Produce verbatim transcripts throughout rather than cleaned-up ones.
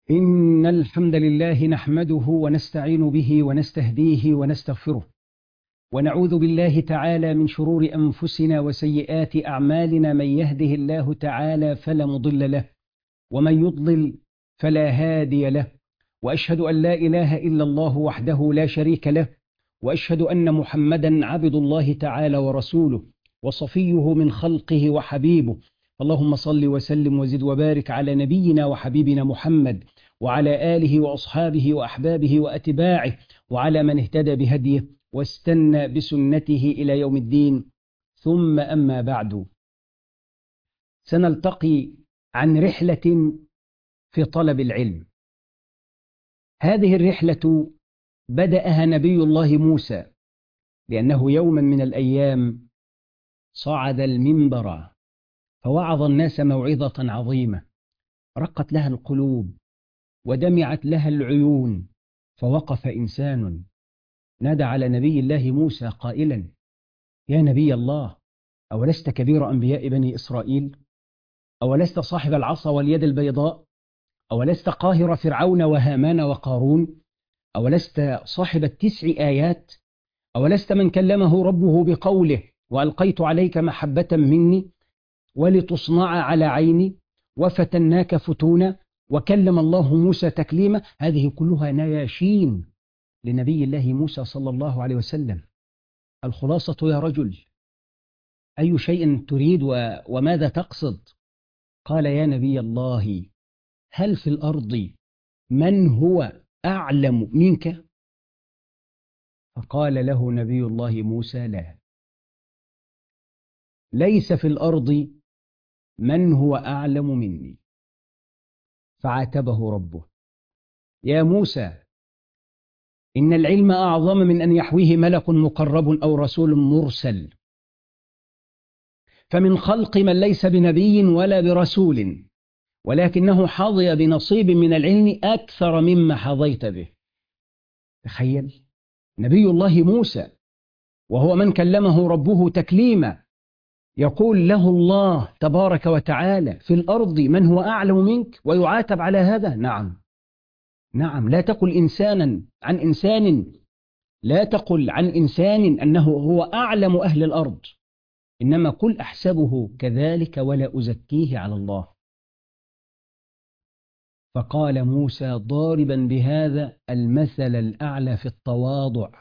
إن الحمد لله نحمده ونستعين به ونستهديه ونستغفره، ونعوذ بالله تعالى من شرور أنفسنا وسيئات أعمالنا. من يهده الله تعالى فلا مضل له، ومن يضلل فلا هادي له. وأشهد أن لا إله إلا الله وحده لا شريك له، وأشهد أن محمدا عبد الله تعالى ورسوله وصفيه من خلقه وحبيبه. اللهم صل وسلم وزد وبارك على نبينا وحبيبنا محمد، وعلى آله وأصحابه وأحبابه وأتباعه، وعلى من اهتدى بهديه واستنى بسنته إلى يوم الدين. ثم أما بعد، سنلتقي عن رحلة في طلب العلم. هذه الرحلة بدأها نبي الله موسى، لأنه يوما من الأيام صعد المنبر فوعظ الناس موعظة عظيمة رقت لها القلوب ودمعت لها العيون. فوقف إنسان نادى على نبي الله موسى قائلا: يا نبي الله، أولست كبير أنبياء بني إسرائيل؟ أولست صاحب العصا واليد البيضاء؟ أولست قاهر فرعون وهامان وقارون؟ أولست صاحب التسع آيات؟ أولست من كلمه ربه بقوله: وألقيت عليك محبة مني ولتصنع على عيني وفتناك فتونا وكلم الله موسى تكليما؟ هذه كلها نياشين لنبي الله موسى صلى الله عليه وسلم. الخلاصة يا رجل، أي شيء تريد وماذا تقصد؟ قال: يا نبي الله، هل في الأرض من هو أعلم منك؟ فقال له نبي الله موسى: لا، ليس في الأرض من هو أعلم مني. فعاتبه ربه: يا موسى، إن العلم أعظم من أن يحويه ملك مقرب أو رسول مرسل، فمن خلق من ليس بنبي ولا برسول، ولكنه حظي بنصيب من العلم أكثر مما حظيت به. تخيل، نبي الله موسى وهو من كلمه ربه تكليما يقول له الله تبارك وتعالى: في الأرض من هو أعلم منك، ويعاتب على هذا. نعم نعم، لا تقل إنسانا عن إنسان، لا تقل عن إنسان أنه هو أعلم أهل الأرض، إنما قل أحسبه كذلك ولا أزكيه على الله. فقال موسى ضاربا بهذا المثل الأعلى في التواضع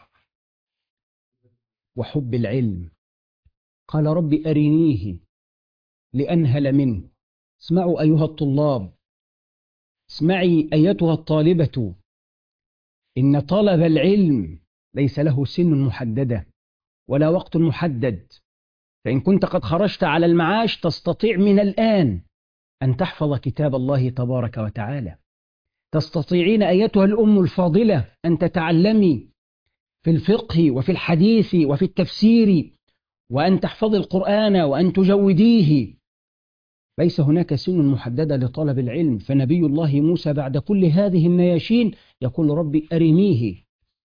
وحب العلم، قال: رب أرنيه لأنهل منه. اسمعوا أيها الطلاب، اسمعي أيتها الطالبة، إن طلب العلم ليس له سن محددة ولا وقت محدد. فإن كنت قد خرجت على المعاش تستطيع من الآن أن تحفظ كتاب الله تبارك وتعالى. تستطيعين أيتها الأم الفاضلة أن تتعلمي في الفقه وفي الحديث وفي التفسير، وأن تحفظي القرآن وأن تجوديه. ليس هناك سن محددة لطلب العلم. فنبي الله موسى بعد كل هذه النياشين يقول: ربي أرنيه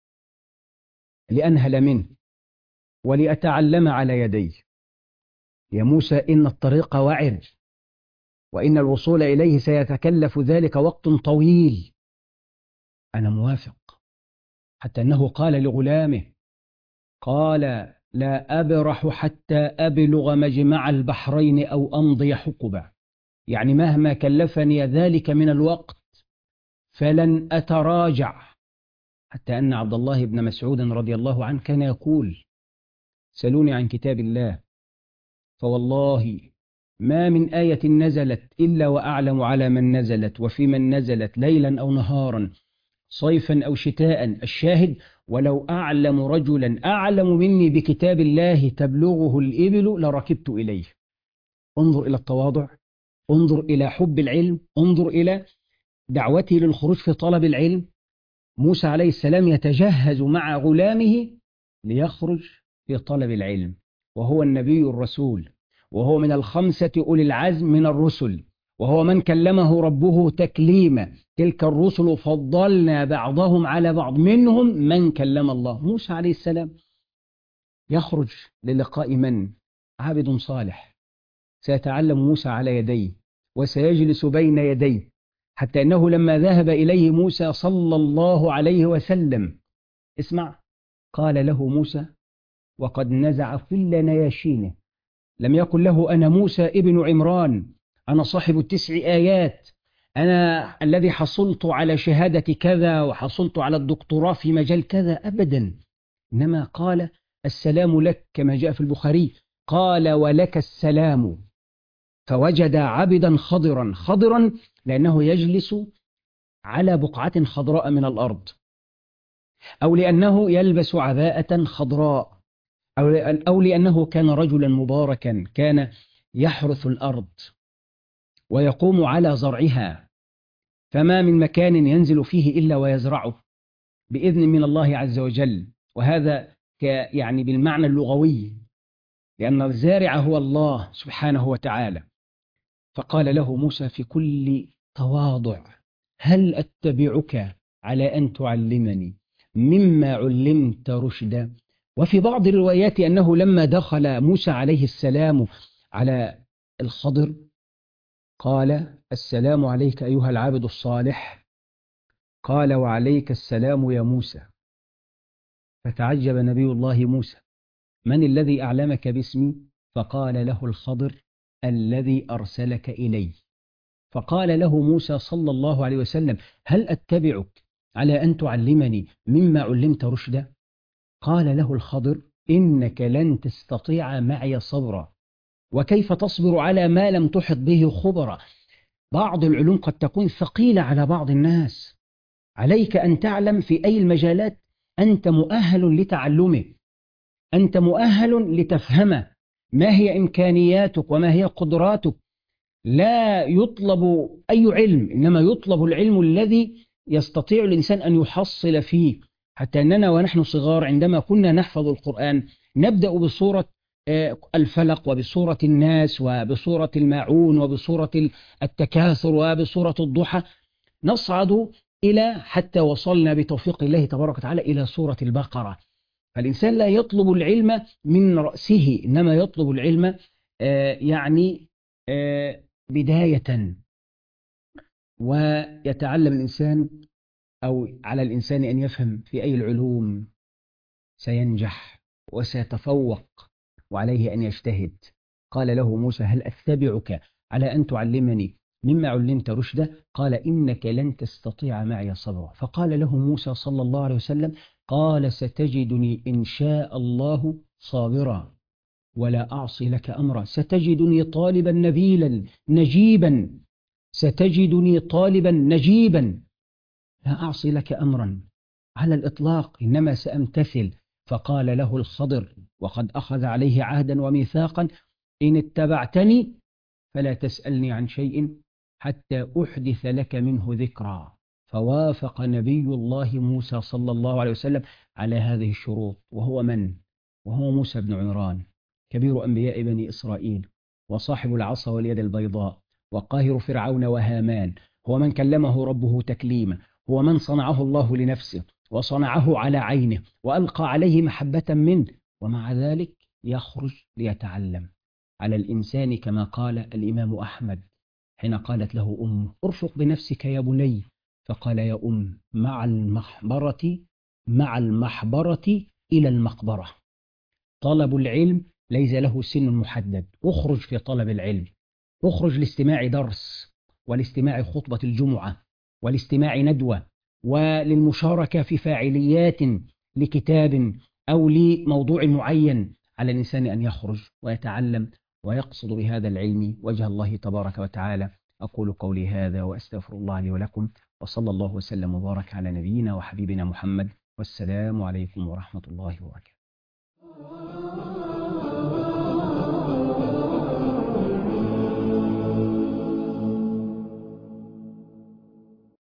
لأنهل منه ولأتعلم على يديه. يا موسى، إن الطريق وعر، وإن الوصول إليه سيتكلف ذلك وقت طويل. أنا موافق. حتى أنه قال لغلامه، قال: لا أبرح حتى أبلغ مجمع البحرين أو أمضي حقبة، يعني مهما كلفني ذلك من الوقت فلن أتراجع. حتى أن عبد الله بن مسعود رضي الله عنه كان يقول: سلوني عن كتاب الله فوالله ما من آية نزلت إلا وأعلم على من نزلت وفي من نزلت، ليلا أو نهارا، صيفا أو شتاء. الشاهد: ولو أعلم رجلا أعلم مني بكتاب الله تبلغه الإبل لركبت إليه. انظر إلى التواضع، انظر إلى حب العلم، انظر إلى دعوته للخروج في طلب العلم. موسى عليه السلام يتجهز مع غلامه ليخرج في طلب العلم، وهو النبي الرسول، وهو من الخمسة أولي العزم من الرسل، وهو من كلمه ربه تكليما. تلك الرسل فضلنا بعضهم على بعض، منهم من كلم الله. موسى عليه السلام يخرج للقاء من؟ عابد صالح سيتعلم موسى على يديه وسيجلس بين يديه حتى أنه لما ذهب إليه موسى صلى الله عليه وسلم، اسمع، قال له موسى وقد نزع كل نياشينه، لم يقل له أنا موسى ابن عمران، أنا صاحب التسع آيات، أنا الذي حصلت على شهادة كذا وحصلت على الدكتوراه في مجال كذا، أبدا. إنما قال السلام لك كما جاء في البخاري، قال ولك السلام. فوجد عبدا خضرا، خضرا لأنه يجلس على بقعة خضراء من الأرض، أو لأنه يلبس عباءة خضراء، أو أو لأنه كان رجلا مباركا، كان يحرث الأرض ويقوم على زرعها، فما من مكان ينزل فيه إلا ويزرعه بإذن من الله عز وجل. وهذا يعني بالمعنى اللغوي، لأن الزارع هو الله سبحانه وتعالى. فقال له موسى في كل تواضع هل أتبعك على أن تعلمني مما علمت رشدا. وفي بعض الروايات أنه لما دخل موسى عليه السلام على الخضر قال السلام عليك أيها العابد الصالح، قال وعليك السلام يا موسى. فتعجب نبي الله موسى، من الذي أعلمك باسمي؟ فقال له الخضر الذي أرسلك إلي. فقال له موسى صلى الله عليه وسلم هل أتبعك على أن تعلمني مما علمت رشدا؟ قال له الخضر إنك لن تستطيع معي صبرا، وكيف تصبر على ما لم تحط به خبرا. بعض العلوم قد تكون ثقيلة على بعض الناس، عليك أن تعلم في أي المجالات أنت مؤهل لتعلمه، أنت مؤهل لتفهمه، ما هي إمكانياتك وما هي قدراتك. لا يطلب أي علم، إنما يطلب العلم الذي يستطيع الإنسان أن يحصل فيه. حتى أننا ونحن صغار عندما كنا نحفظ القرآن نبدأ بصورة الفلق وبصورة الناس وبصورة الماعون وبصورة التكاثر وبصورة الضحى، نصعد إلى حتى وصلنا بتوفيق الله تبارك وتعالى إلى سورة البقرة. فالإنسان لا يطلب العلم من رأسه، إنما يطلب العلم آه يعني آه بداية، ويتعلم الإنسان أو على الإنسان أن يفهم في أي العلوم سينجح وسيتفوق، وعليه أن يجتهد. قال له موسى هل أتبعك على أن تعلمني مما علمت رشدا؟ قال إنك لن تستطيع معي صبرا. فقال له موسى صلى الله عليه وسلم قال ستجدني إن شاء الله صابرا ولا أعصي لك أمرا، ستجدني طالبا نبيلا نجيبا، ستجدني طالبا نجيبا لا أعصي لك أمرا على الإطلاق، إنما سأمتثل. فقال له الخضر وقد أخذ عليه عهدا وميثاقا إن اتبعتني فلا تسألني عن شيء حتى أحدث لك منه ذكرى. فوافق نبي الله موسى صلى الله عليه وسلم على هذه الشروط. وهو من؟ وهو موسى بن عمران، كبير أنبياء بني إسرائيل، وصاحب العصا واليد البيضاء، وقاهر فرعون وهامان، هو من كلمه ربه تكليما، هو من صنعه الله لنفسه وصنعه على عينه وألقى عليه محبة منه، ومع ذلك يخرج ليتعلم. على الإنسان كما قال الإمام أحمد حين قالت له أمه ارفق بنفسك يا بني، فقال يا أم مع المحبرة مع المحبرة إلى المقبرة. طلب العلم ليس له سن محدد، اخرج في طلب العلم، اخرج لاستماع درس ولاستماع خطبة الجمعة ولاستماع ندوة وللمشاركة في فاعليات لكتاب أو لموضوع معين. على الإنسان أن يخرج ويتعلم ويقصد بهذا العلم وجه الله تبارك وتعالى. أقول قولي هذا وأستغفر الله لي ولكم، وصلى الله وسلم وبارك على نبينا وحبيبنا محمد، والسلام عليكم ورحمة الله وبركاته.